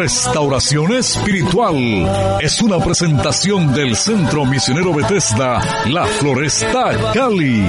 Restauración Espiritual es una presentación del Centro Misionero Bethesda, La Floresta, Cali.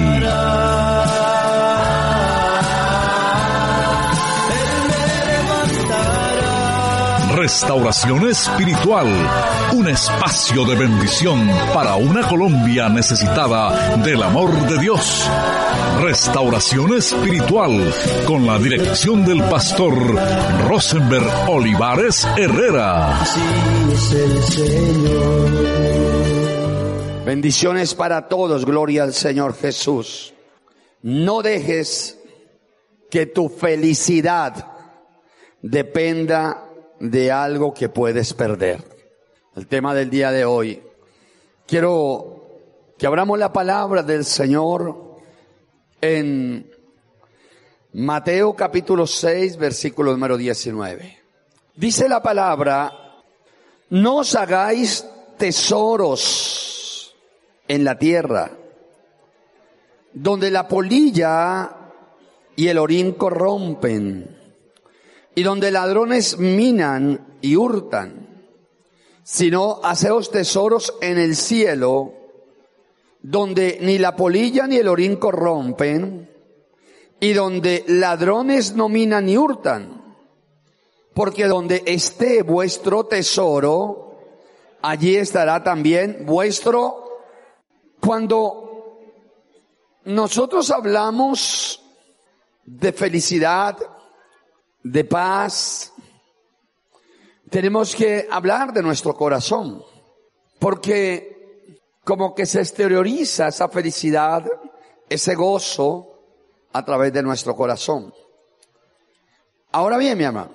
Restauración Espiritual, un espacio de bendición para una Colombia necesitada del amor de Dios. Restauración Espiritual, con la dirección del pastor Rosenberg Olivares Herrera. Así es el Señor. Bendiciones para todos, gloria al Señor Jesús. No dejes que tu felicidad dependa de algo que puedes perder. El tema del día de hoy. Quiero que abramos la palabra del Señor en Mateo capítulo 6, versículo número 19. Dice la palabra: no os hagáis tesoros en la tierra, donde la polilla y el orín corrompen, y donde ladrones minan y hurtan, sino haceos tesoros en el cielo, donde ni la polilla ni el orín corrompen, y donde ladrones no minan ni hurtan, porque donde esté vuestro tesoro, allí estará también vuestro. Cuando nosotros hablamos de felicidad, de paz, tenemos que hablar de nuestro corazón, porque como que se exterioriza esa felicidad, ese gozo a través de nuestro corazón. Ahora bien, mi amado,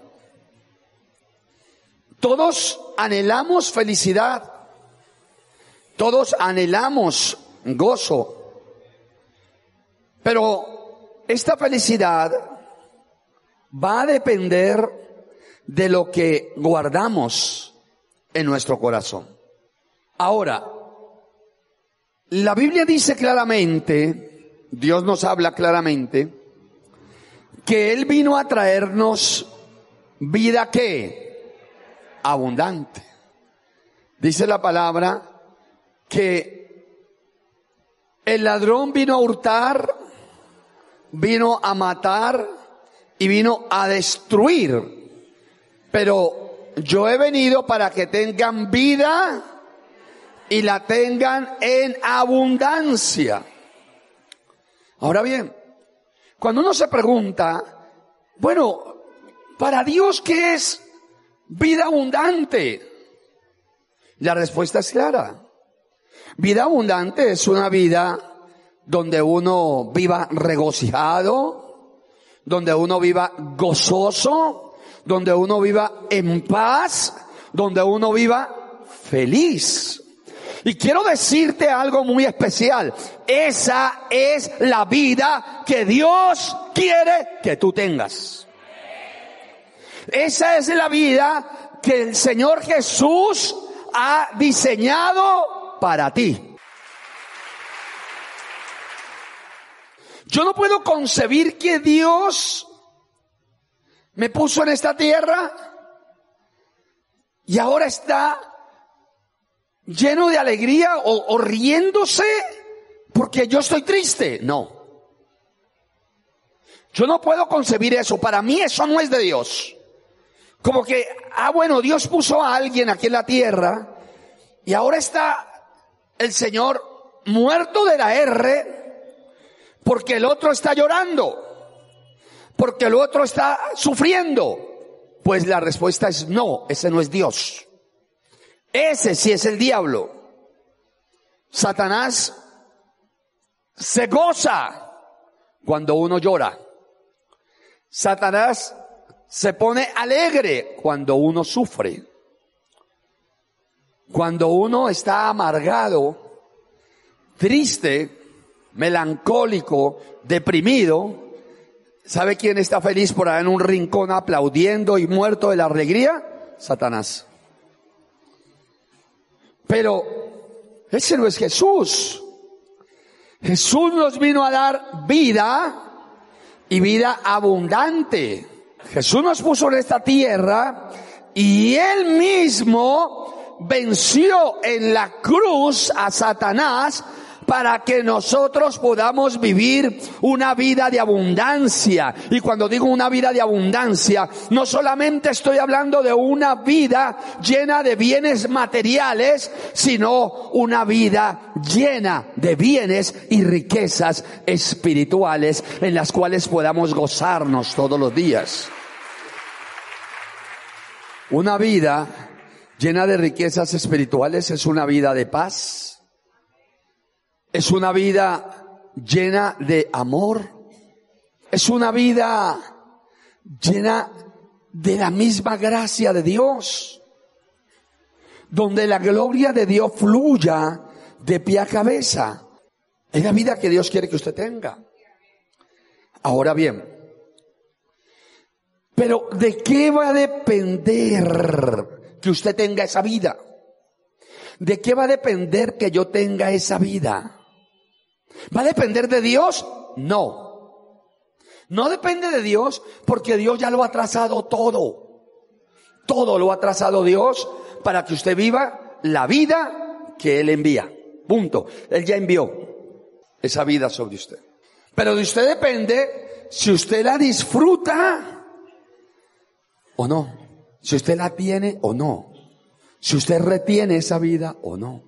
todos anhelamos felicidad, todos anhelamos gozo, pero esta felicidad va a depender de lo que guardamos en nuestro corazón. Ahora, la Biblia dice claramente, Dios nos habla claramente, que Él vino a traernos vida ¿qué? Abundante. Dice la palabra que el ladrón vino a hurtar, vino a matar y vino a destruir, pero yo he venido para que tengan vida y la tengan en abundancia. Ahora bien, cuando uno se pregunta, bueno, para Dios, ¿qué es vida abundante? La respuesta es clara. Vida abundante es una vida donde uno viva regocijado, donde uno viva gozoso, donde uno viva en paz, donde uno viva feliz. Y quiero decirte algo muy especial. Esa es la vida que Dios quiere que tú tengas. Esa es la vida que el Señor Jesús ha diseñado para ti. Yo no puedo concebir que Dios me puso en esta tierra y ahora está lleno de alegría o riéndose porque yo estoy triste. No. Yo no puedo concebir eso. Para mí eso no es de Dios. Como que, bueno, Dios puso a alguien aquí en la tierra y ahora está el Señor muerto de la R porque el otro está llorando, porque el otro está sufriendo. Pues la respuesta es no, ese no es Dios. Ese sí es el diablo. Satanás se goza cuando uno llora. Satanás se pone alegre cuando uno sufre. Cuando uno está amargado, triste, melancólico, deprimido, ¿sabe quién está feliz por ahí en un rincón aplaudiendo y muerto de la alegría? Satanás. Pero ese no es Jesús. Jesús nos vino a dar vida y vida abundante. Jesús nos puso en esta tierra y Él mismo venció en la cruz a Satanás para que nosotros podamos vivir una vida de abundancia. Y cuando digo una vida de abundancia, no solamente estoy hablando de una vida llena de bienes materiales, sino una vida llena de bienes y riquezas espirituales en las cuales podamos gozarnos todos los días. Una vida llena de riquezas espirituales es una vida de paz. Es una vida llena de amor. Es una vida llena de la misma gracia de Dios. Donde la gloria de Dios fluya de pie a cabeza. Es la vida que Dios quiere que usted tenga. Ahora bien, pero ¿de qué va a depender que usted tenga esa vida? ¿De qué va a depender que yo tenga esa vida? ¿Va a depender de Dios? No. No depende de Dios porque Dios ya lo ha trazado todo. Todo lo ha trazado Dios para que usted viva la vida que Él envía. Punto. Él ya envió esa vida sobre usted. Pero de usted depende si usted la disfruta o no. Si usted la tiene o no. Si usted retiene esa vida o no.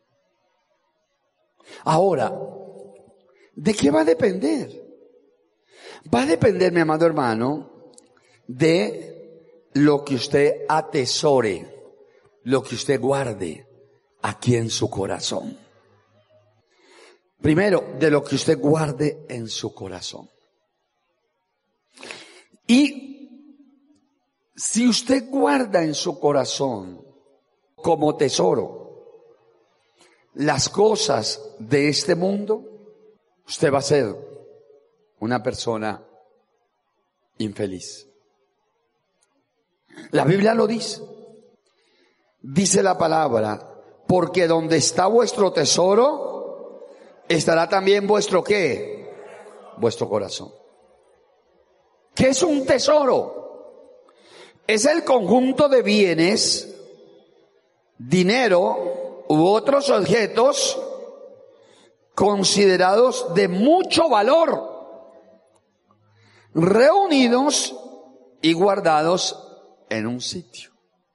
Ahora, ¿de qué va a depender? Va a depender, mi amado hermano, de lo que usted atesore, lo que usted guarde aquí en su corazón. Primero, de lo que usted guarde en su corazón. Y si usted guarda en su corazón como tesoro las cosas de este mundo, usted va a ser una persona infeliz. La Biblia lo dice. Dice la palabra, porque donde está vuestro tesoro, estará también vuestro ¿qué? Vuestro corazón. ¿Qué es un tesoro? Es el conjunto de bienes, dinero u otros objetos considerados de mucho valor, reunidos y guardados en un sitio.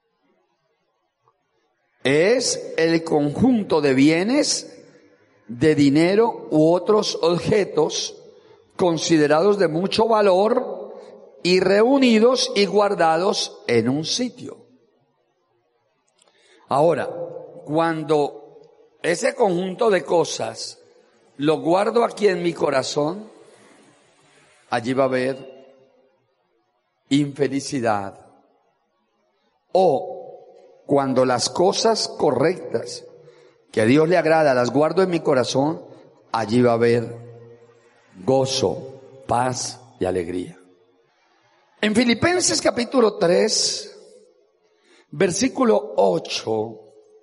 Es el conjunto de bienes, de dinero u otros objetos considerados de mucho valor y reunidos y guardados en un sitio. Ahora, cuando ese conjunto de cosas lo guardo aquí en mi corazón, allí va a haber infelicidad. O cuando las cosas correctas que a Dios le agrada las guardo en mi corazón, allí va a haber gozo, paz y alegría. En Filipenses capítulo 3, versículo 8,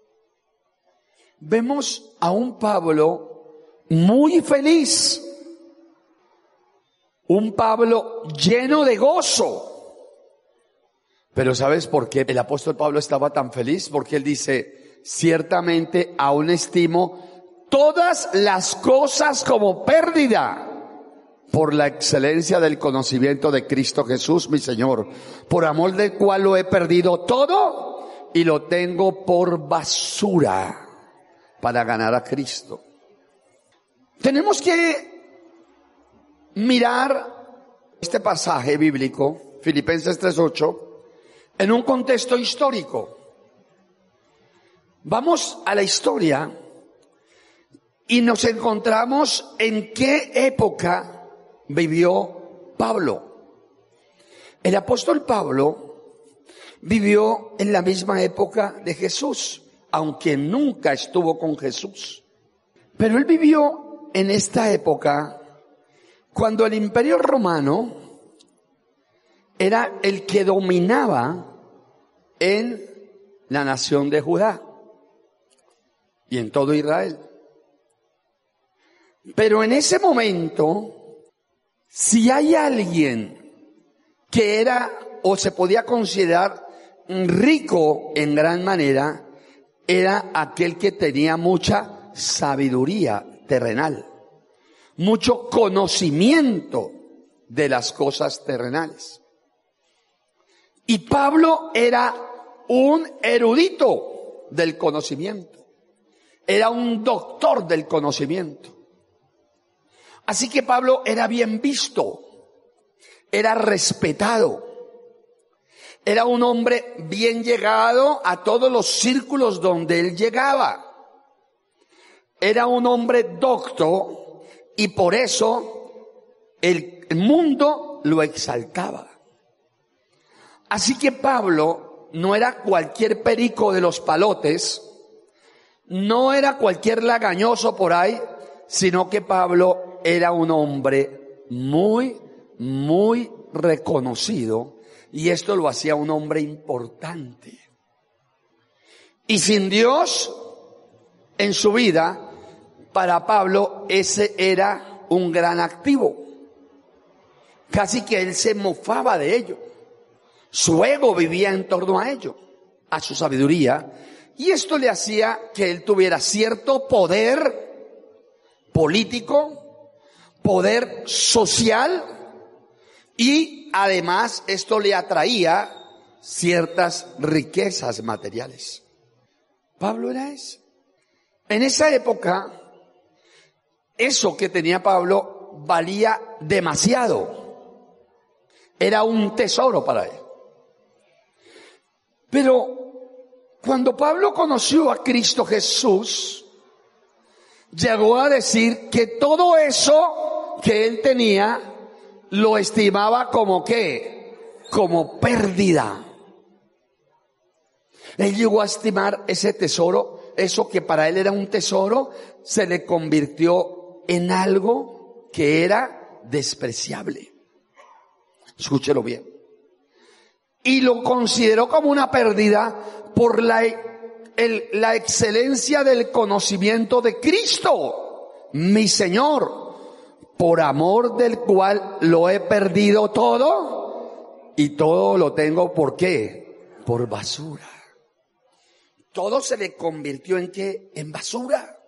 vemos a un Pablo muy feliz, un Pablo lleno de gozo. Pero ¿sabes por qué el apóstol Pablo estaba tan feliz? Porque él dice, ciertamente aún estimo todas las cosas como pérdida por la excelencia del conocimiento de Cristo Jesús, mi Señor, por amor del cual lo he perdido todo y lo tengo por basura para ganar a Cristo. Tenemos que mirar este pasaje bíblico, Filipenses 3:8, en un contexto histórico. Vamos a la historia y nos encontramos en qué época vivió Pablo. El apóstol Pablo vivió en la misma época de Jesús, aunque nunca estuvo con Jesús. Pero él vivió en esta época cuando el Imperio Romano era el que dominaba en la nación de Judá y en todo Israel. Pero en ese momento, si hay alguien que era o se podía considerar rico en gran manera era aquel que tenía mucha sabiduría terrenal, mucho conocimiento de las cosas terrenales. Y Pablo era un erudito del conocimiento, era un doctor del conocimiento. Así que Pablo era bien visto, era respetado, era un hombre bien llegado a todos los círculos donde él llegaba. Era un hombre docto y por eso el mundo lo exaltaba. Así que Pablo no era cualquier perico de los palotes, no era cualquier lagañoso por ahí, sino que Pablo era un hombre muy, muy reconocido, y esto lo hacía un hombre importante. Y sin Dios en su vida, para Pablo ese era un gran activo. Casi que él se mofaba de ello. Su ego vivía en torno a ello, a su sabiduría, y esto le hacía que él tuviera cierto poder político, poder social, y además esto le atraía ciertas riquezas materiales. Pablo era eso. En esa época, eso que tenía Pablo valía demasiado. Era un tesoro para él. Pero cuando Pablo conoció a Cristo Jesús, llegó a decir que todo eso que él tenía lo estimaba como ¿qué? Como pérdida. Él llegó a estimar ese tesoro, eso que para él era un tesoro, se le convirtió en algo que era despreciable. Escúchelo bien. Y lo consideró como una pérdida por la excelencia del conocimiento de Cristo, mi Señor, por amor del cual lo he perdido todo, y todo lo tengo, ¿por qué? Por basura. Todo se le convirtió en ¿qué? En basura.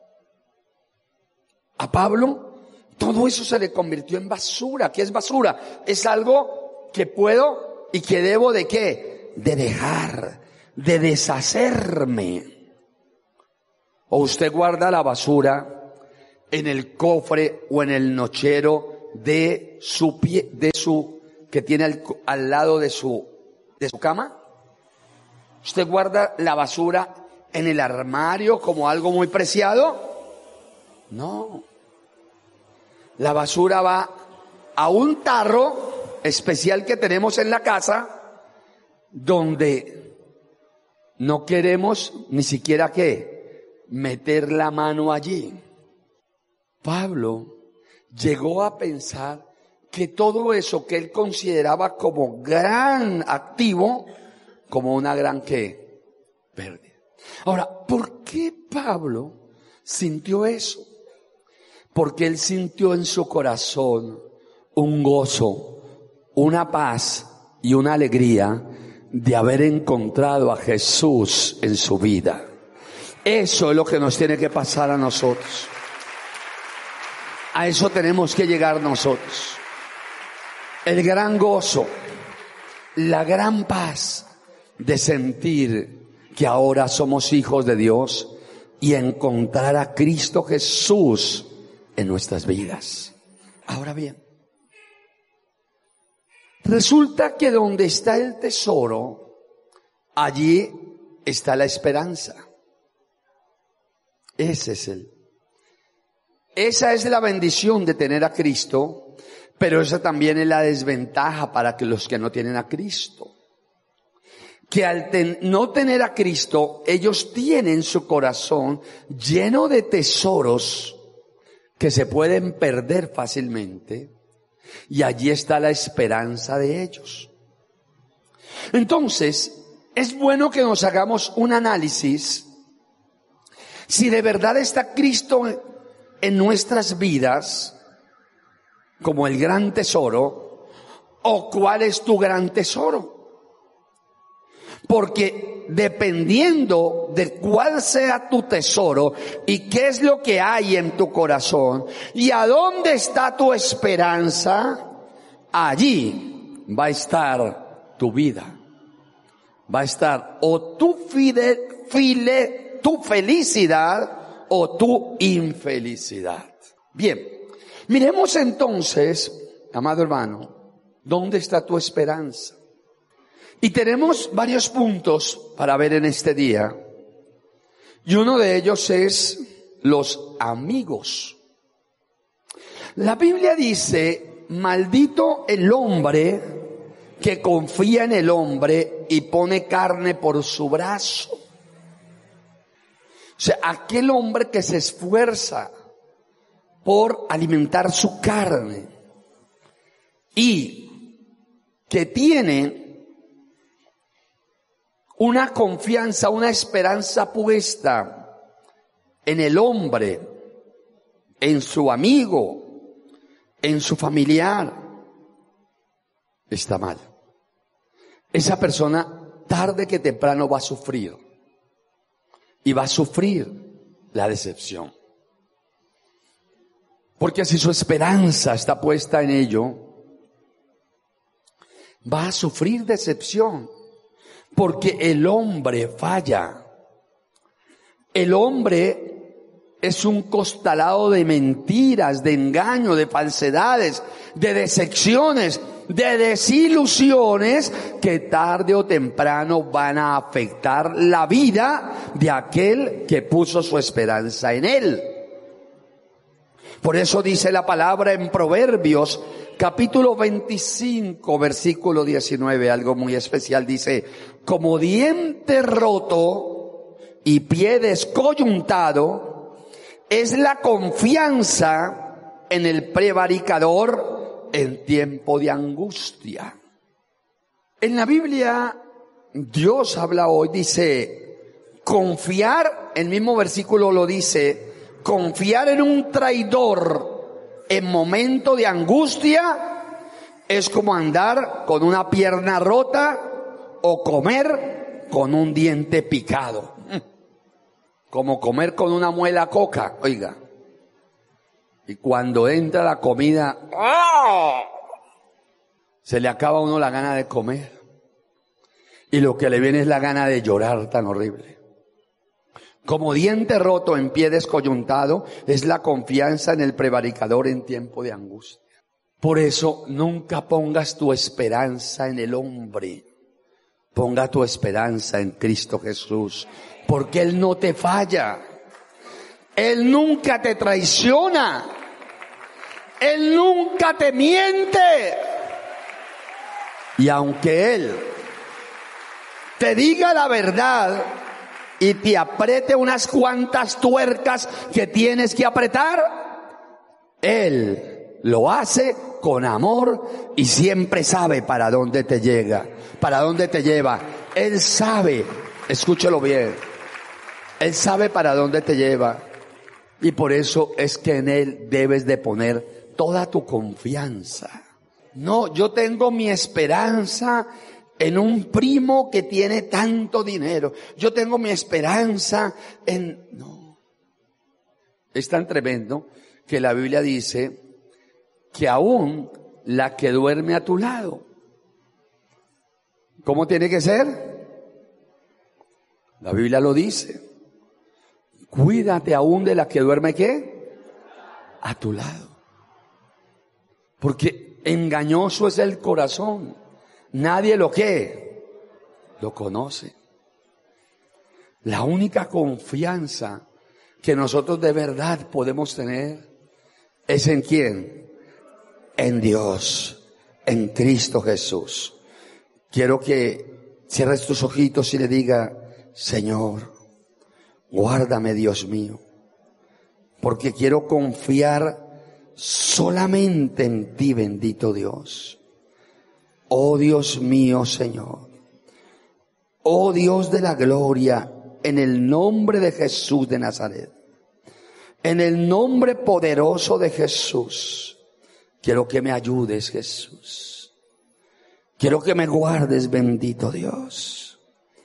A Pablo, todo eso se le convirtió en basura. ¿Qué es basura? Es algo que puedo y que debo ¿de qué? De dejar, de deshacerme. O usted guarda la basura en el cofre o en el nochero de su pie, que tiene al lado de su cama. ¿Usted guarda la basura en el armario como algo muy preciado? No. La basura va a un tarro especial que tenemos en la casa, donde no queremos ni siquiera ¿qué? Meter la mano allí. Pablo llegó a pensar que todo eso que él consideraba como gran activo, como una gran ¿qué? Pérdida. Ahora, ¿por qué Pablo sintió eso? Porque él sintió en su corazón un gozo, una paz y una alegría de haber encontrado a Jesús en su vida. Eso es lo que nos tiene que pasar a nosotros. A eso tenemos que llegar nosotros. El gran gozo, la gran paz de sentir que ahora somos hijos de Dios y encontrar a Cristo Jesús en nuestras vidas. Ahora bien, resulta que donde está el tesoro, allí está la esperanza. Esa es la bendición de tener a Cristo, pero esa también es la desventaja para que los que no tienen a Cristo. Que al no tener a Cristo, ellos tienen su corazón lleno de tesoros que se pueden perder fácilmente, y allí está la esperanza de ellos. Entonces, es bueno que nos hagamos un análisis si de verdad está Cristo en nuestras vidas como el gran tesoro, o cuál es tu gran tesoro. Porque dependiendo de cuál sea tu tesoro y qué es lo que hay en tu corazón y a dónde está tu esperanza, allí va a estar tu vida. Va a estar o tu tu felicidad o tu infelicidad. Bien, miremos entonces, amado hermano, ¿dónde está tu esperanza? Y tenemos varios puntos para ver en este día. Y uno de ellos es los amigos. La Biblia dice, maldito el hombre que confía en el hombre y pone carne por su brazo. O sea, aquel hombre que se esfuerza por alimentar su carne y que tiene una confianza, una esperanza puesta en el hombre, en su amigo, en su familiar, está mal. Esa persona tarde que temprano va a sufrir y va a sufrir la decepción. Porque si su esperanza está puesta en ello, va a sufrir decepción. Porque el hombre falla. El hombre es un costalado de mentiras, de engaño, de falsedades, de decepciones, de desilusiones que tarde o temprano van a afectar la vida de aquel que puso su esperanza en él. Por eso dice la palabra en Proverbios, capítulo 25, versículo 19, algo muy especial, dice, como diente roto y pie descoyuntado es la confianza en el prevaricador en tiempo de angustia. En la Biblia, Dios habla hoy, dice, confiar, el mismo versículo lo dice, confiar en un traidor en momento de angustia es como andar con una pierna rota o comer con un diente picado. Como comer con una muela coca, oiga. Y cuando entra la comida, ¡oh!, se le acaba a uno la gana de comer. Y lo que le viene es la gana de llorar tan horrible. Como diente roto en pie descoyuntado es la confianza en el prevaricador en tiempo de angustia. Por eso nunca pongas tu esperanza en el hombre. Ponga tu esperanza en Cristo Jesús, porque Él no te falla. Él nunca te traiciona. Él nunca te miente. Y aunque Él te diga la verdad y te apriete unas cuantas tuercas que tienes que apretar, Él lo hace con amor y siempre sabe para dónde te llega, para dónde te lleva. Él sabe, escúchalo bien, Él sabe para dónde te lleva. Y por eso es que en Él debes de poner toda tu confianza. No, yo tengo mi esperanza en un primo que tiene tanto dinero. Yo tengo mi esperanza en... No. Es tan tremendo que la Biblia dice que aún la que duerme a tu lado. ¿Cómo tiene que ser? La Biblia lo dice. Cuídate aún de la que duerme, ¿qué? A tu lado. Porque engañoso es el corazón. Nadie lo conoce. La única confianza que nosotros de verdad podemos tener es ¿en quién? En Dios, en Cristo Jesús. Quiero que cierres tus ojitos y le diga, Señor, guárdame, Dios mío, porque quiero confiar solamente en ti, bendito Dios. Oh Dios mío, Señor. Oh Dios de la gloria, en el nombre de Jesús de Nazaret, en el nombre poderoso de Jesús, quiero que me ayudes, Jesús. Quiero que me guardes, bendito Dios.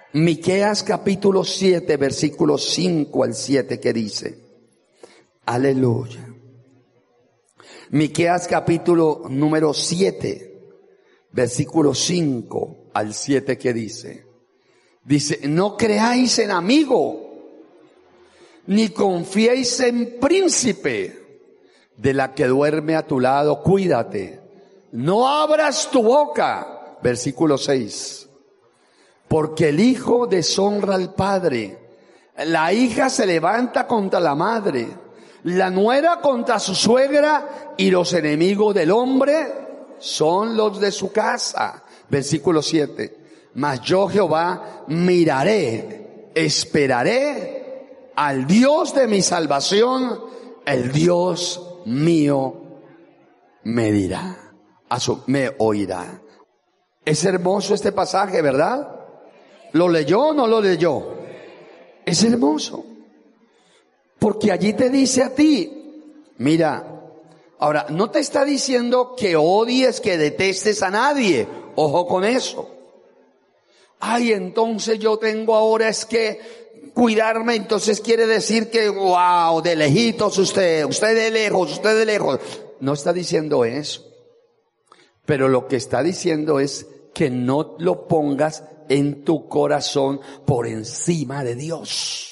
Miqueas capítulo 7, versículos 5 al 7, que dice, aleluya. Miqueas capítulo número 7, versículo 5 al 7, que dice, no creáis en amigo, ni confiéis en príncipe, de la que duerme a tu lado, cuídate. No abras tu boca, versículo 6, porque el hijo deshonra al padre, la hija se levanta contra la madre, la nuera contra su suegra, y los enemigos del hombre son los de su casa. Versículo 7. Mas yo, Jehová, miraré, esperaré al Dios de mi salvación, el Dios mío me dirá, me oirá. Es hermoso este pasaje, ¿verdad? ¿Lo leyó o no lo leyó? Es hermoso. Porque allí te dice a ti, mira, ahora, no te está diciendo que odies, que detestes a nadie. Ojo con eso. Ay, entonces yo tengo ahora es que cuidarme, entonces quiere decir que, wow, de lejitos usted de lejos. No está diciendo eso. Pero lo que está diciendo es que no lo pongas en tu corazón por encima de Dios.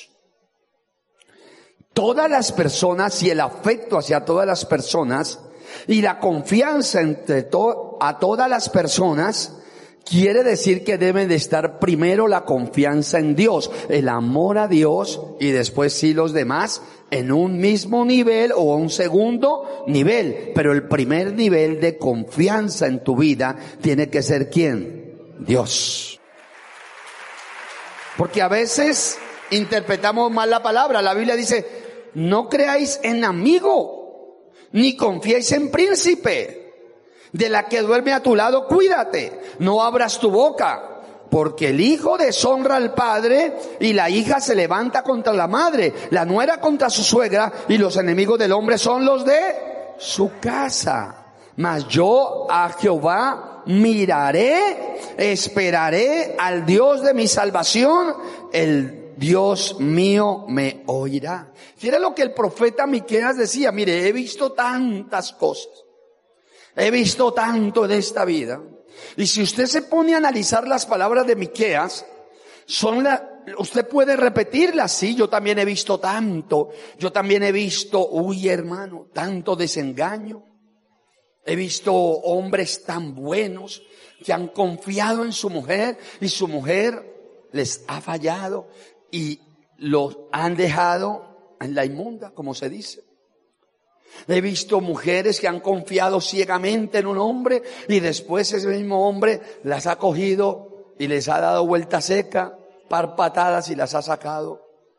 Todas las personas y el afecto hacia todas las personas y la confianza a todas las personas quiere decir que deben de estar primero la confianza en Dios, el amor a Dios, y después sí los demás en un mismo nivel o un segundo nivel. Pero el primer nivel de confianza en tu vida tiene que ser ¿quién? Dios. Porque a veces interpretamos mal la palabra. La Biblia dice, no creáis en amigo, ni confiéis en príncipe. De la que duerme a tu lado, cuídate. No abras tu boca, porque el hijo deshonra al padre y la hija se levanta contra la madre, la nuera contra su suegra, y los enemigos del hombre son los de su casa. Mas yo a Jehová miraré, esperaré al Dios de mi salvación, el Dios mío me oirá. Fíjate lo que el profeta Miqueas decía, mire, he visto tantas cosas, he visto tanto de esta vida, y si usted se pone a analizar las palabras de Miqueas, usted puede repetirlas. Sí, yo también he visto tanto, yo también he visto, hermano, tanto desengaño. He visto hombres tan buenos que han confiado en su mujer y su mujer les ha fallado y los han dejado en la inmunda, como se dice. He visto mujeres que han confiado ciegamente en un hombre y después ese mismo hombre las ha cogido y les ha dado vuelta seca, par patadas, y las ha sacado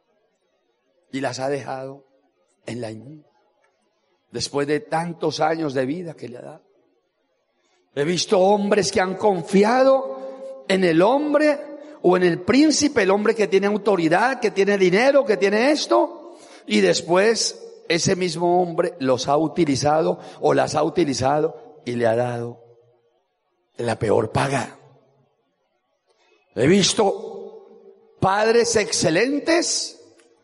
y las ha dejado en la inmunda. Después de tantos años de vida que le ha dado. He visto hombres que han confiado en el hombre o en el príncipe, el hombre que tiene autoridad, que tiene dinero, que tiene esto, y después ese mismo hombre los ha utilizado o las ha utilizado y le ha dado la peor paga. He visto padres excelentes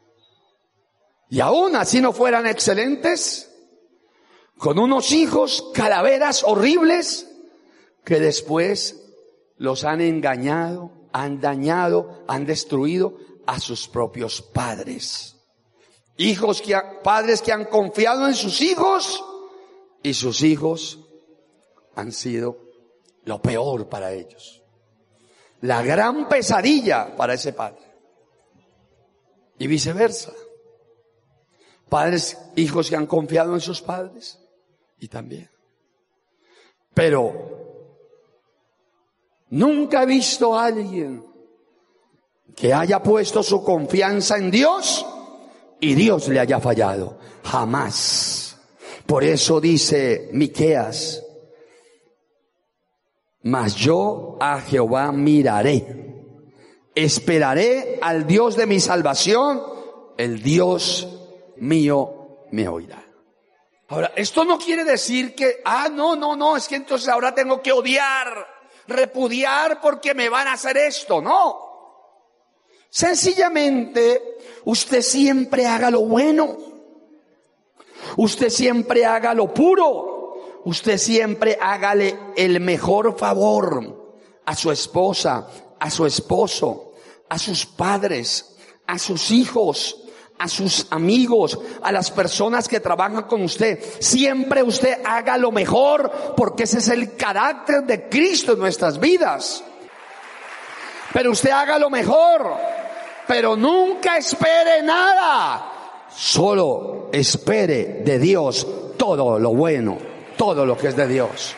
y aún así no fueran excelentes, con unos hijos calaveras horribles que después los han engañado, han dañado, han destruido a sus propios padres. Padres que han confiado en sus hijos y sus hijos han sido lo peor para ellos. La gran pesadilla para ese padre. Y viceversa. Hijos que han confiado en sus padres y también. Pero nunca he visto a alguien que haya puesto su confianza en Dios y Dios le haya fallado. Jamás. Por eso dice Miqueas, mas yo a Jehová miraré, esperaré al Dios de mi salvación, el Dios mío me oirá. Ahora, esto no quiere decir que, no, es que entonces ahora tengo que odiar, repudiar porque me van a hacer esto. No. Sencillamente, usted siempre haga lo bueno. Usted siempre haga lo puro. Usted siempre hágale el mejor favor a su esposa, a su esposo, a sus padres, a sus hijos, a sus amigos, a las personas que trabajan con usted. Siempre usted haga lo mejor, porque ese es el carácter de Cristo en nuestras vidas. Pero usted haga lo mejor, pero nunca espere nada. Solo espere de Dios todo lo bueno, todo lo que es de Dios.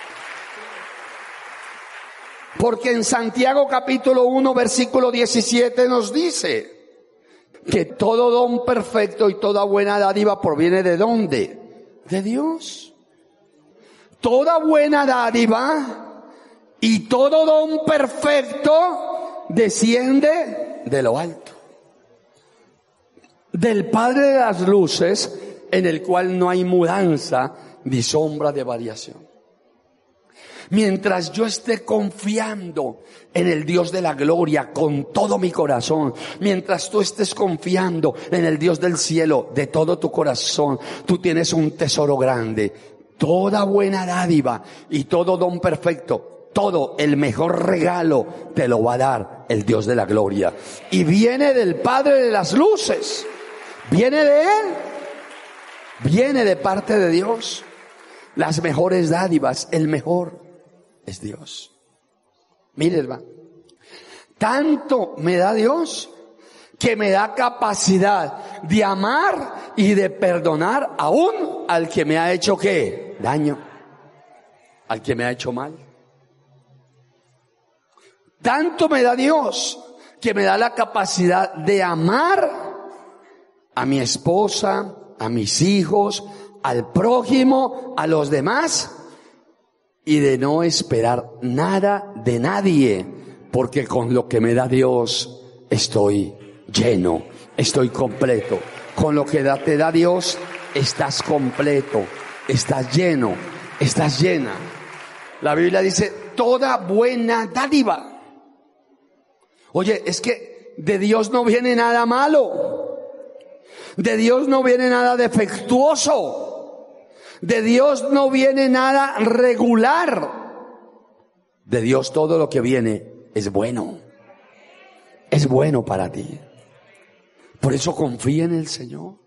Porque en Santiago capítulo 1 versículo 17 nos dice que todo don perfecto y toda buena dádiva proviene ¿de dónde? De Dios. Toda buena dádiva y todo don perfecto desciende de lo alto, del Padre de las luces, en el cual no hay mudanza ni sombra de variación. Mientras yo esté confiando en el Dios de la gloria con todo mi corazón, mientras tú estés confiando en el Dios del cielo de todo tu corazón, tú tienes un tesoro grande. Toda buena dádiva y todo don perfecto, todo el mejor regalo te lo va a dar el Dios de la gloria. Y viene del Padre de las luces, viene de Él, viene de parte de Dios. Las mejores dádivas, el mejor es Dios. Mire, hermano, tanto me da Dios que me da capacidad de amar y de perdonar aún al que me ha hecho ¿qué? Daño, al que me ha hecho mal. Tanto me da Dios que me da la capacidad de amar a mi esposa, a mis hijos, al prójimo, a los demás, y de no esperar nada de nadie, porque con lo que me da Dios estoy lleno, estoy completo. Con lo que te da Dios estás completo, estás lleno, estás llena. La Biblia dice toda buena dádiva. Oye, es que de Dios no viene nada malo, de Dios no viene nada defectuoso, de Dios no viene nada regular. De Dios todo lo que viene es bueno. Es bueno para ti. Por eso confía en el Señor.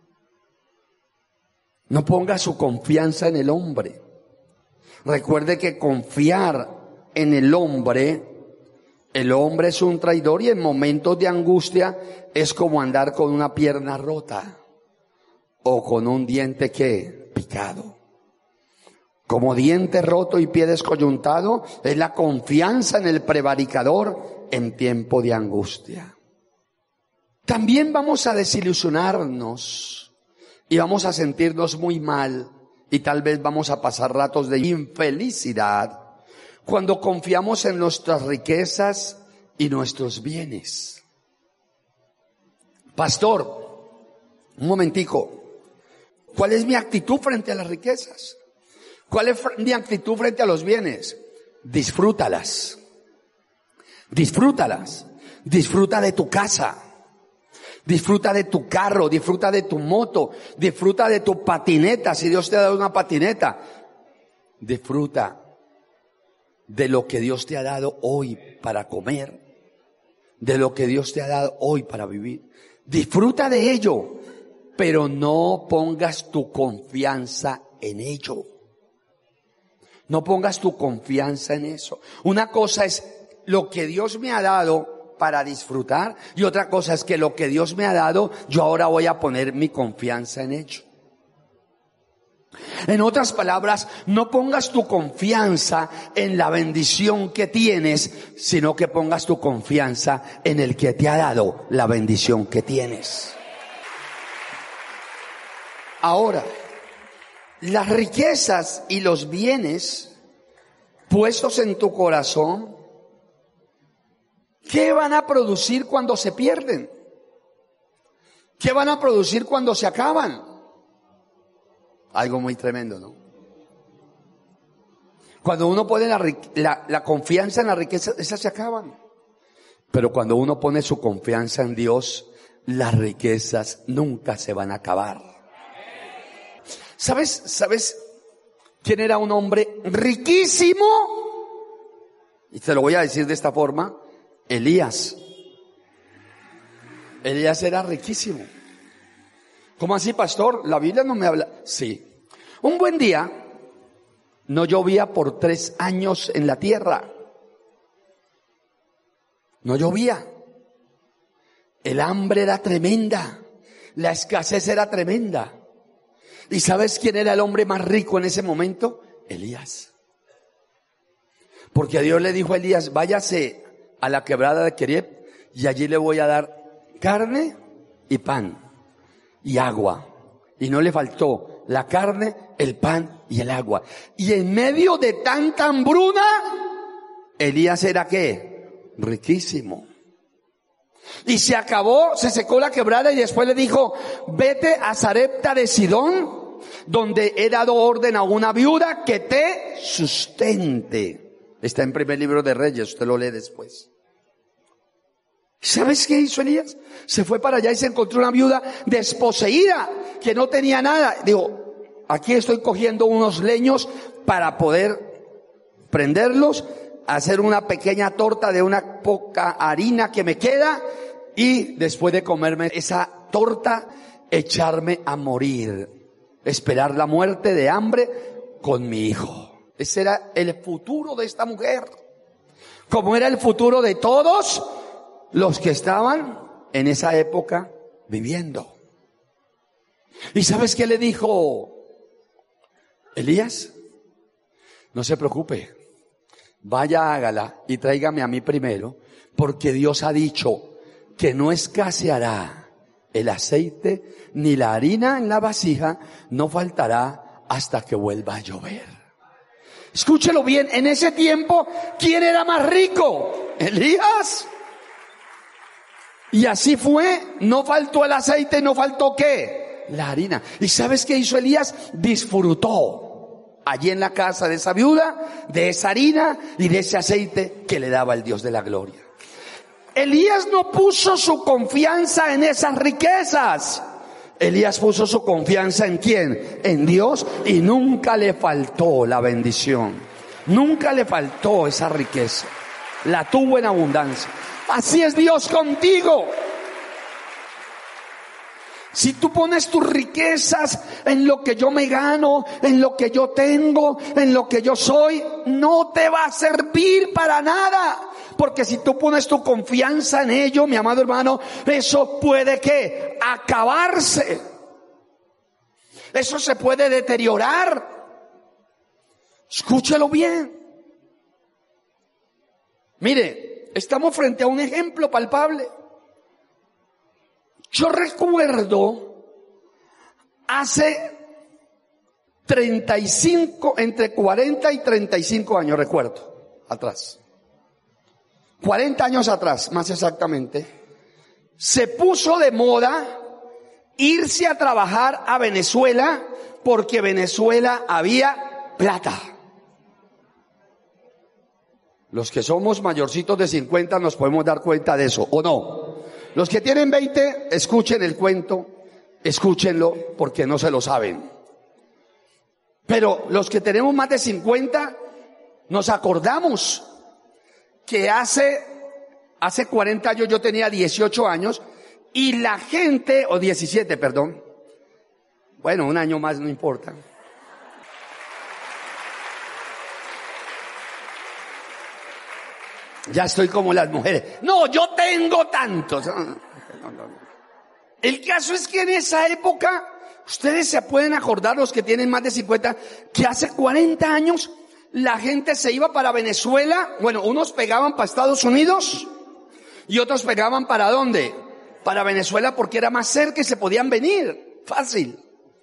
No ponga su confianza en el hombre. Recuerde que confiar en el hombre es un traidor, y en momentos de angustia es como andar con una pierna rota o con un diente ¿qué? Picado. Como diente roto y pie descoyuntado es la confianza en el prevaricador en tiempo de angustia. También vamos a desilusionarnos y vamos a sentirnos muy mal, y tal vez vamos a pasar ratos de infelicidad cuando confiamos en nuestras riquezas y nuestros bienes. Pastor, un momentico, ¿cuál es mi actitud frente a las riquezas? ¿Cuál es mi actitud frente a los bienes? Disfrútalas. Disfrútalas. Disfruta de tu casa. Disfruta de tu carro. Disfruta de tu moto. Disfruta de tu patineta. Si Dios te ha dado una patineta, disfruta de lo que Dios te ha dado hoy para comer. De lo que Dios te ha dado hoy para vivir. Disfruta de ello, pero no pongas tu confianza en ello. No pongas tu confianza en eso. Una cosa es lo que Dios me ha dado para disfrutar, y otra cosa es que lo que Dios me ha dado, yo ahora voy a poner mi confianza en ello. En otras palabras, no pongas tu confianza en la bendición que tienes, sino que pongas tu confianza en el que te ha dado la bendición que tienes. Ahora, las riquezas y los bienes puestos en tu corazón, ¿qué van a producir cuando se pierden? ¿Qué van a producir cuando se acaban? Algo muy tremendo, ¿no? Cuando uno pone la confianza en la riqueza, esas se acaban. Pero cuando uno pone su confianza en Dios, las riquezas nunca se van a acabar. ¿Sabes quién era un hombre riquísimo? Y te lo voy a decir de esta forma: Elías. Elías era riquísimo. ¿Cómo así, pastor? La Biblia no me habla. Sí. Un buen día no llovía por 3 años en la tierra. No llovía. El hambre era tremenda. La escasez era tremenda. ¿Y sabes quién era el hombre más rico en ese momento? Elías. Porque Dios le dijo a Elías: váyase a la quebrada de Kereb y allí le voy a dar carne y pan y agua. Y no le faltó la carne, el pan y el agua. Y en medio de tanta hambruna, Elías era ¿qué? Riquísimo. Y se acabó, se secó la quebrada y después le dijo: vete a Sarepta de Sidón, donde he dado orden a una viuda que te sustente. Está en primer libro de Reyes, usted lo lee después. ¿Sabes qué hizo Elías? Se fue para allá y se encontró una viuda desposeída, que no tenía nada. Digo, aquí estoy cogiendo unos leños para poder prenderlos, hacer una pequeña torta de una poca harina que me queda, y después de comerme esa torta, echarme a morir, esperar la muerte de hambre con mi hijo. Ese era el futuro de esta mujer, como era el futuro de todos los que estaban en esa época viviendo. ¿Y sabes qué le dijo Elías? No se preocupe, vaya, hágala y tráigame a mí primero, porque Dios ha dicho que no escaseará el aceite ni la harina en la vasija, no faltará hasta que vuelva a llover. Escúchelo bien, en ese tiempo, ¿quién era más rico? Elías. Y así fue, no faltó el aceite, no faltó ¿qué? La harina. ¿Y sabes qué hizo Elías? Disfrutó allí en la casa de esa viuda, de esa harina y de ese aceite que le daba el Dios de la gloria. Elías no puso su confianza en esas riquezas. Elías puso su confianza ¿en quién? En Dios, y nunca le faltó la bendición. Nunca le faltó esa riqueza. La tuvo en abundancia. Así es Dios contigo. Si tú pones tus riquezas en lo que yo me gano, en lo que yo tengo, en lo que yo soy, no te va a servir para nada. Porque si tú pones tu confianza en ello, mi amado hermano, eso puede ¿qué? Acabarse. Eso se puede deteriorar. Escúchelo bien. Mire, estamos frente a un ejemplo palpable. Yo recuerdo hace 35, entre 40 y 35 años, recuerdo, atrás. 40 años atrás, más exactamente, se puso de moda irse a trabajar a Venezuela porque Venezuela había plata. Los que somos mayorcitos de 50 nos podemos dar cuenta de eso, ¿o no? Los que tienen 20, escuchen el cuento, escúchenlo porque no se lo saben. Pero los que tenemos más de 50, nos acordamos que hace 40 años yo tenía 18 años y la gente, o 17, perdón. Bueno, un año más no importa. Ya estoy como las mujeres. No, yo tengo tantos. No. El caso es que en esa época, ustedes se pueden acordar, los que tienen más de 50, que hace 40 años la gente se iba para Venezuela. Bueno, unos pegaban para Estados Unidos y otros pegaban ¿para dónde? Para Venezuela, porque era más cerca y se podían venir fácil.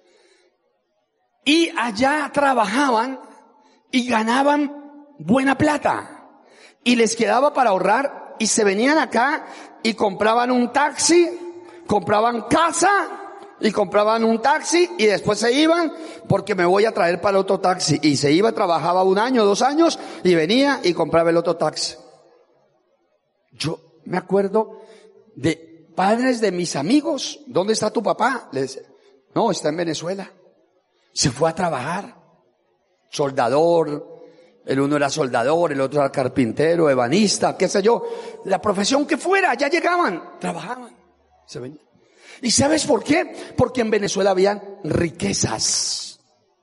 Y allá trabajaban y ganaban buena plata. Y les quedaba para ahorrar y se venían acá y compraban un taxi, compraban casa y compraban un taxi y después se iban porque me voy a traer para el otro taxi. Y se iba, trabajaba 1 año, 2 años y venía y compraba el otro taxi. me acuerdo de padres de mis amigos. ¿Dónde está tu papá? Le decía, no, está en Venezuela. Se fue a trabajar. Soldador. El uno era soldador, el otro era carpintero, ebanista, qué sé yo. La profesión que fuera, ya llegaban, trabajaban, se venían. ¿Y sabes por qué? Porque en Venezuela habían riquezas.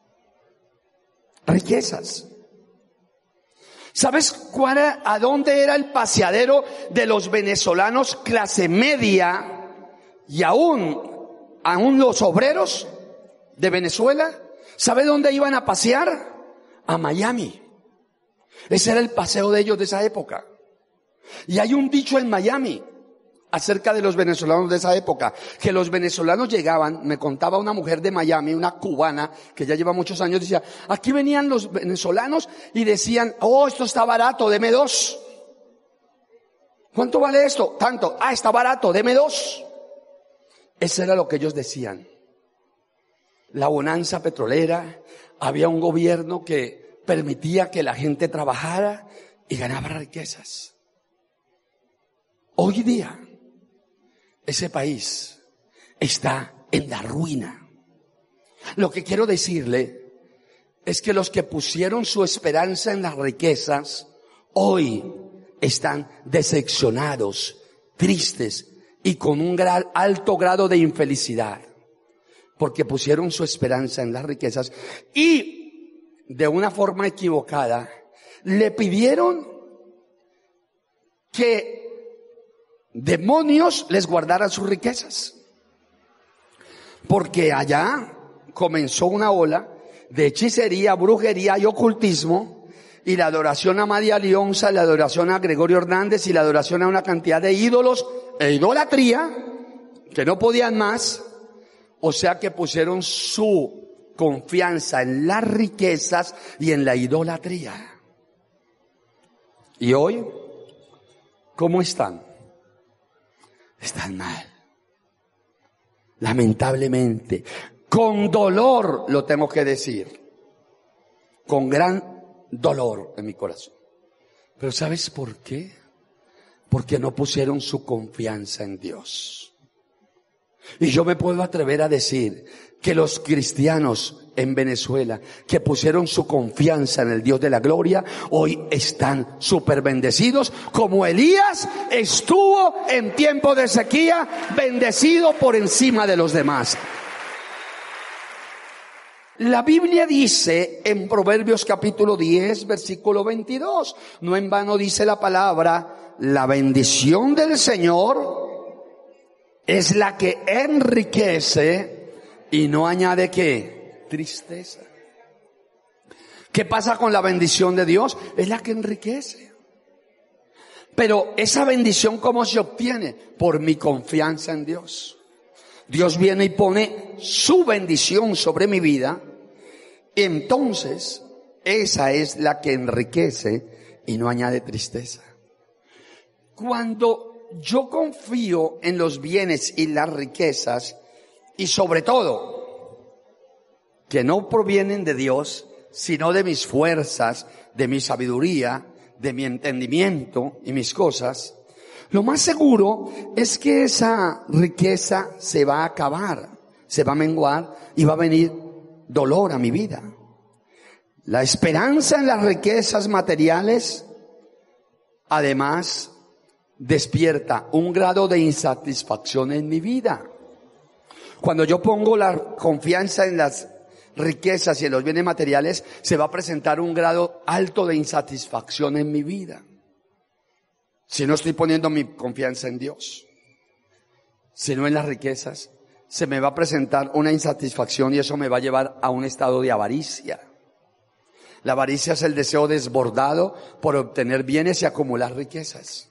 Riquezas. ¿Sabes a dónde era el paseadero de los venezolanos clase media y aún los obreros de Venezuela? ¿Sabe dónde iban a pasear? A Miami. Ese era el paseo de ellos de esa época. Y hay un dicho en Miami acerca de los venezolanos de esa época, que los venezolanos llegaban, me contaba una mujer de Miami, una cubana, que ya lleva muchos años, decía, aquí venían los venezolanos y decían, oh, esto está barato, deme 2. ¿Cuánto vale esto? Tanto. Ah, está barato, deme 2. Eso era lo que ellos decían. La bonanza petrolera, había un gobierno que permitía que la gente trabajara y ganaba riquezas. Hoy día, ese país está en la ruina. Lo que quiero decirle es que los que pusieron su esperanza en las riquezas, hoy están decepcionados, tristes y con un alto grado de infelicidad. Porque pusieron su esperanza en las riquezas y de una forma equivocada, le pidieron que demonios les guardaran sus riquezas. Porque allá comenzó una ola de hechicería, brujería y ocultismo, y la adoración a María Lionza, la adoración a Gregorio Hernández y la adoración a una cantidad de ídolos e idolatría que no podían más. O sea que pusieron su confianza en las riquezas y en la idolatría. Y hoy, ¿cómo están? Están mal. Lamentablemente, con dolor lo tengo que decir, con gran dolor en mi corazón. Pero ¿sabes por qué? Porque no pusieron su confianza en Dios. Y yo me puedo atrever a decir que los cristianos en Venezuela que pusieron su confianza en el Dios de la gloria, hoy están súper bendecidos, como Elías estuvo en tiempo de sequía, bendecido por encima de los demás. La Biblia dice en Proverbios capítulo 10, versículo 22, no en vano dice la palabra, la bendición del Señor es la que enriquece y no añade ¿qué? Tristeza. ¿Qué pasa con la bendición de Dios? Es la que enriquece. Pero esa bendición, ¿cómo se obtiene? Por mi confianza en Dios. Dios viene y pone su bendición sobre mi vida. Entonces, esa es la que enriquece y no añade tristeza. Cuando yo confío en los bienes y las riquezas, y sobre todo, que no provienen de Dios, sino de mis fuerzas, de mi sabiduría, de mi entendimiento y mis cosas, lo más seguro es que esa riqueza se va a acabar, se va a menguar y va a venir dolor a mi vida. La esperanza en las riquezas materiales, además, despierta un grado de insatisfacción en mi vida. Cuando yo pongo la confianza en las riquezas y en los bienes materiales, se va a presentar un grado alto de insatisfacción en mi vida. Si no estoy poniendo mi confianza en Dios, sino en las riquezas, se me va a presentar una insatisfacción y eso me va a llevar a un estado de avaricia. La avaricia es el deseo desbordado por obtener bienes y acumular riquezas.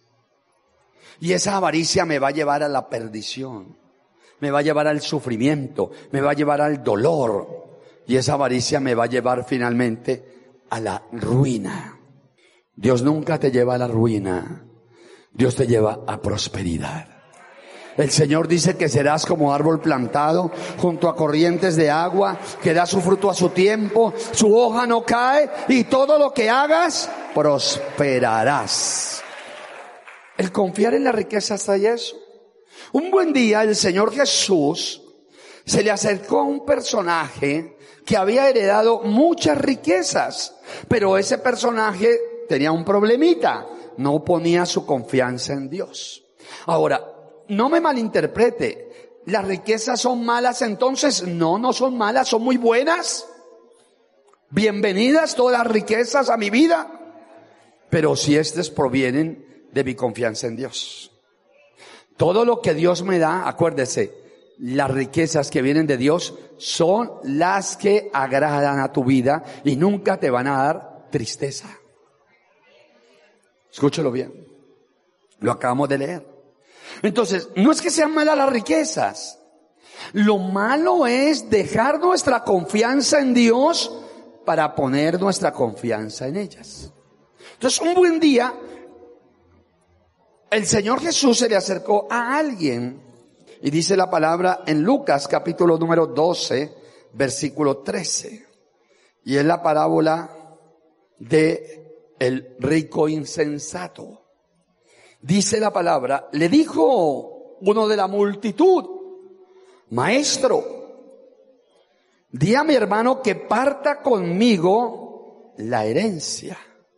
Y esa avaricia me va a llevar a la perdición, me va a llevar al sufrimiento, me va a llevar al dolor. Y esa avaricia me va a llevar finalmente a la ruina. Dios nunca te lleva a la ruina, Dios te lleva a prosperidad. El Señor dice que serás como árbol plantado junto a corrientes de agua, que da su fruto a su tiempo, su hoja no cae y todo lo que hagas prosperarás. El confiar en la riqueza hasta eso. Un buen día el Señor Jesús se le acercó a un personaje que había heredado muchas riquezas, pero ese personaje tenía un problemita, no ponía su confianza en Dios. Ahora, no me malinterprete, ¿las riquezas son malas entonces? No, no son malas, son muy buenas. Bienvenidas todas las riquezas a mi vida, pero si estas provienen de mi confianza en Dios. Todo lo que Dios me da, acuérdese, las riquezas que vienen de Dios son las que agradan a tu vida y nunca te van a dar tristeza. Escúchelo bien. Lo acabamos de leer. Entonces, no es que sean malas las riquezas. Lo malo es dejar nuestra confianza en Dios para poner nuestra confianza en ellas. Entonces, un buen día, el Señor Jesús se le acercó a alguien y dice la palabra en Lucas capítulo número 12, versículo 13. Y es la parábola de el rico insensato. Dice la palabra, le dijo uno de la multitud: Maestro, di a mi hermano que parta conmigo la herencia.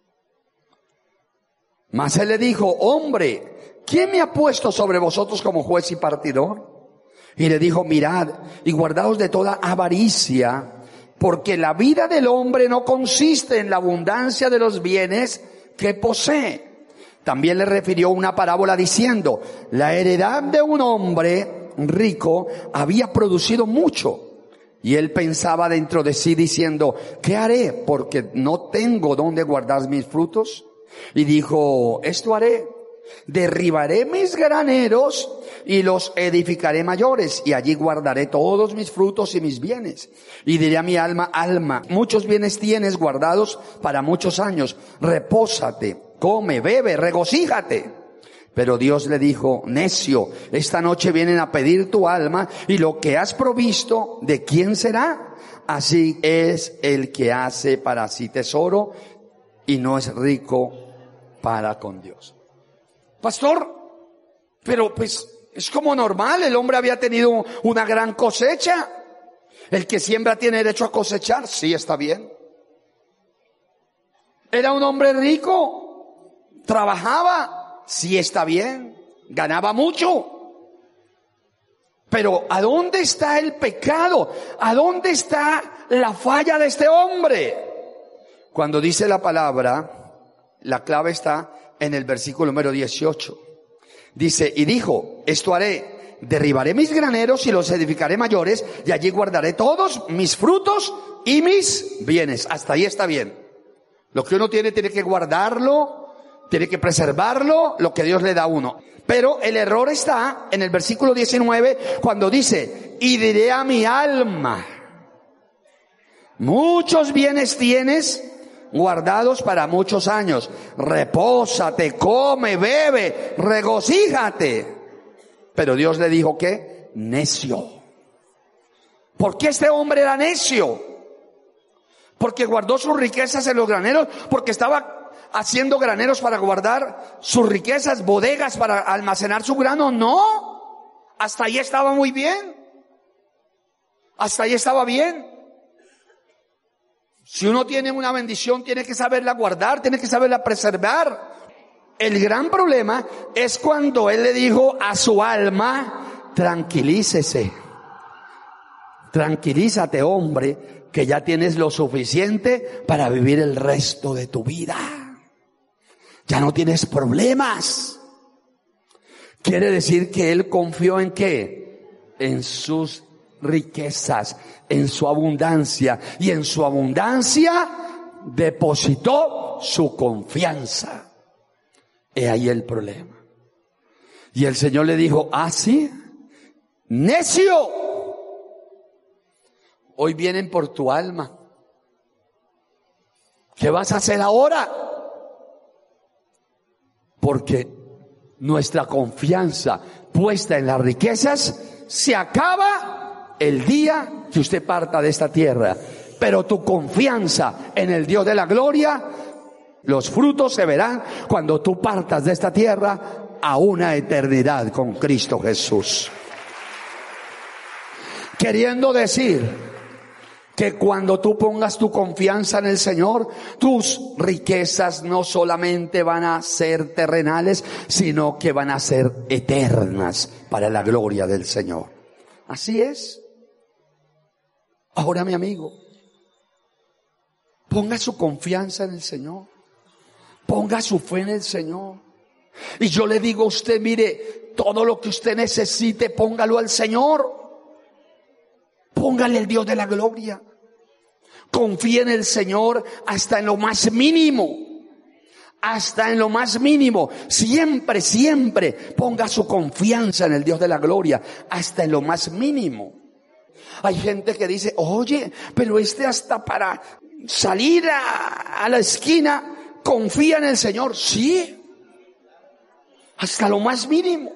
Mas él le dijo: Hombre, ¿quién me ha puesto sobre vosotros como juez y partidor? Y le dijo: Mirad y guardaos de toda avaricia, porque la vida del hombre no consiste en la abundancia de los bienes que posee. También le refirió una parábola diciendo: la heredad de un hombre rico había producido mucho. Y él pensaba dentro de sí diciendo: ¿qué haré? Porque no tengo dónde guardar mis frutos. Y dijo: esto haré. Derribaré mis graneros y los edificaré mayores, y allí guardaré todos mis frutos y mis bienes. Y diré a mi alma: alma, muchos bienes tienes guardados para muchos años. Repósate, come, bebe, regocíjate. Pero Dios le dijo: necio, esta noche vienen a pedir tu alma, y lo que has provisto, ¿de quién será? Así es el que hace para sí tesoro y no es rico para con Dios. Pastor, pero pues es como normal, el hombre había tenido una gran cosecha. El que siembra tiene derecho a cosechar, sí, está bien. Era un hombre rico, trabajaba, sí, está bien, ganaba mucho. Pero ¿a dónde está el pecado? ¿A dónde está la falla de este hombre? Cuando dice la palabra, la clave está en el versículo número 18. Dice: y dijo: esto haré, derribaré mis graneros y los edificaré mayores, y allí guardaré todos mis frutos y mis bienes. Hasta ahí está bien. Lo que uno tiene que guardarlo, tiene que preservarlo, lo que Dios le da a uno. Pero el error está en el versículo 19, cuando dice: y diré a mi alma, muchos bienes tienes guardados para muchos años. Repósate, come, bebe, regocíjate. Pero Dios le dijo que necio. ¿Por qué este hombre era necio? Porque guardó sus riquezas en los graneros, porque estaba haciendo graneros para guardar sus riquezas, bodegas para almacenar su grano. No, hasta ahí estaba muy bien. Hasta ahí estaba bien. Si uno tiene una bendición, tiene que saberla guardar, tiene que saberla preservar. El gran problema es cuando él le dijo a su alma: tranquilícese. Tranquilízate, hombre, que ya tienes lo suficiente para vivir el resto de tu vida. Ya no tienes problemas. Quiere decir que él confió ¿en qué? En sus riquezas, en su abundancia, y en su abundancia depositó su confianza. He ahí el problema. Y el Señor le dijo: ¿ah, sí? ¡Necio! Hoy vienen por tu alma. ¿Qué vas a hacer ahora? Porque nuestra confianza puesta en las riquezas se acaba el día que usted parta de esta tierra. Pero tu confianza en el Dios de la gloria, los frutos se verán cuando tú partas de esta tierra a una eternidad con Cristo Jesús. Queriendo decir que cuando tú pongas tu confianza en el Señor, tus riquezas no solamente van a ser terrenales, sino que van a ser eternas para la gloria del Señor. Así es. Ahora, mi amigo, ponga su confianza en el Señor. Ponga su fe en el Señor. Y yo le digo a usted, mire, todo lo que usted necesite, póngalo al Señor. Póngale al Dios de la gloria. Confíe en el Señor hasta en lo más mínimo. Hasta en lo más mínimo. Siempre, siempre ponga su confianza en el Dios de la gloria. Hasta en lo más mínimo. Hay gente que dice, oye, pero hasta para salir a la esquina confía en el Señor. Sí. Hasta lo más mínimo.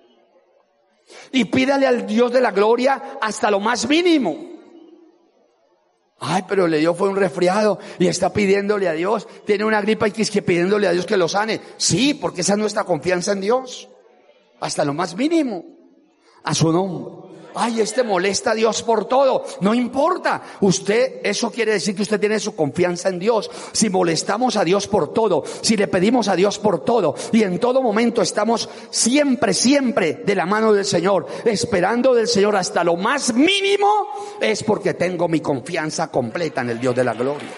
Y pídale al Dios de la gloria hasta lo más mínimo. Ay, pero le dio fue un resfriado y está pidiéndole a Dios, tiene una gripa y que pidiéndole a Dios que lo sane. Sí, porque esa es nuestra confianza en Dios. Hasta lo más mínimo. A su nombre. Ay, molesta a Dios por todo. No importa. Eso quiere decir que usted tiene su confianza en Dios. Si molestamos a Dios por todo, si le pedimos a Dios por todo, y en todo momento estamos siempre, siempre de la mano del Señor, esperando del Señor hasta lo más mínimo, es porque tengo mi confianza completa en el Dios de la gloria.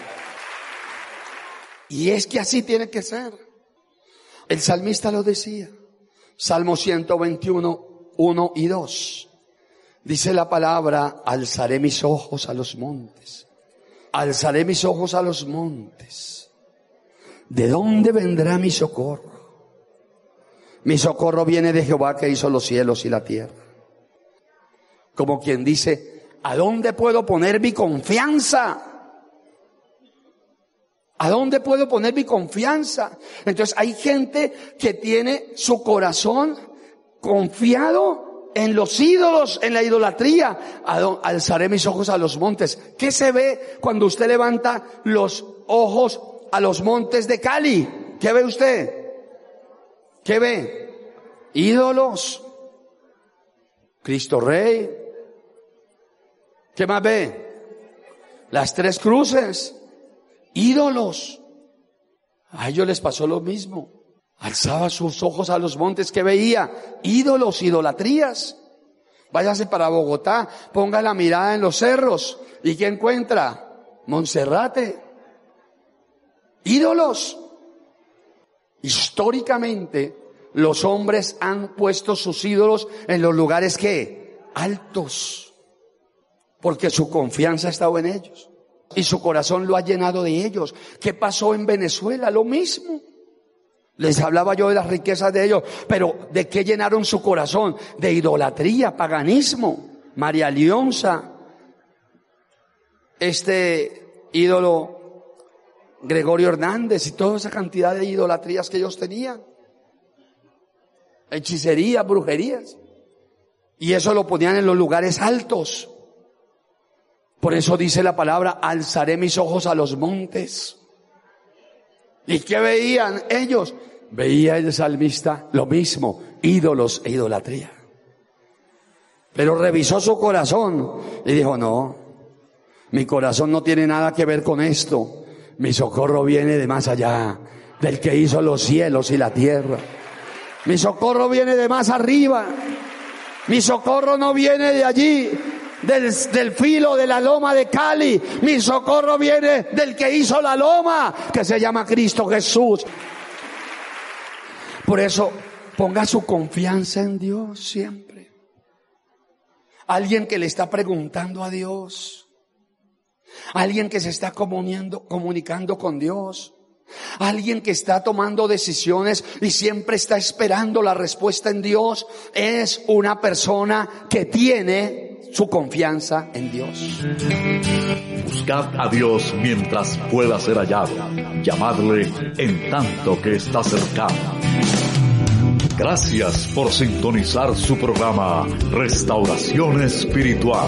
Y es que así tiene que ser. El salmista lo decía. Salmo 121, 1 y 2. Dice la palabra, alzaré mis ojos a los montes. Alzaré mis ojos a los montes. ¿De dónde vendrá mi socorro? Mi socorro viene de Jehová que hizo los cielos y la tierra. Como quien dice, ¿a dónde puedo poner mi confianza? ¿A dónde puedo poner mi confianza? Entonces hay gente que tiene su corazón confiado en los ídolos, en la idolatría. Alzaré mis ojos a los montes. ¿Qué se ve cuando usted levanta los ojos a los montes de Cali? ¿Qué ve usted? ¿Qué ve? Ídolos. Cristo Rey. ¿Qué más ve? Las tres cruces. Ídolos. A ellos les pasó lo mismo. Alzaba sus ojos a los montes, que veía ídolos, idolatrías. Váyase para Bogotá, ponga la mirada en los cerros. ¿Y qué encuentra? Monserrate. Ídolos. Históricamente, los hombres han puesto sus ídolos en los lugares que altos, porque su confianza ha estado en ellos y su corazón lo ha llenado de ellos. ¿Qué pasó en Venezuela? Lo mismo. Les hablaba yo de las riquezas de ellos, pero ¿de qué llenaron su corazón? De idolatría, paganismo. María Leonza, ídolo Gregorio Hernández y toda esa cantidad de idolatrías que ellos tenían. Hechicerías, brujerías. Y eso lo ponían en los lugares altos. Por eso dice la palabra, alzaré mis ojos a los montes. ¿Y qué veían ellos? Veía el salmista lo mismo, ídolos e idolatría. Pero revisó su corazón y dijo, no, mi corazón no tiene nada que ver con esto. Mi socorro viene de más allá, del que hizo los cielos y la tierra. Mi socorro viene de más arriba. Mi socorro no viene de allí, del filo de la loma de Cali. Mi socorro viene del que hizo la loma, que se llama Cristo Jesús. Por eso, ponga su confianza en Dios siempre. Alguien que le está preguntando a Dios. Alguien que se está comunicando con Dios. Alguien que está tomando decisiones y siempre está esperando la respuesta en Dios. Es una persona que tiene su confianza en Dios. Buscad a Dios mientras pueda ser hallado. Llamadle en tanto que está cercano. Gracias por sintonizar su programa Restauración Espiritual.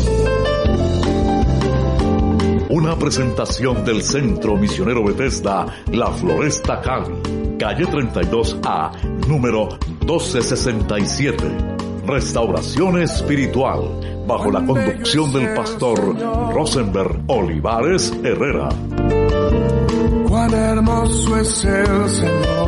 Una presentación del Centro Misionero Bethesda, La Floresta, Cali, calle 32A, número 1267. Restauración Espiritual, bajo la conducción del pastor Rosenberg Olivares Herrera. Cuán hermoso es el Señor.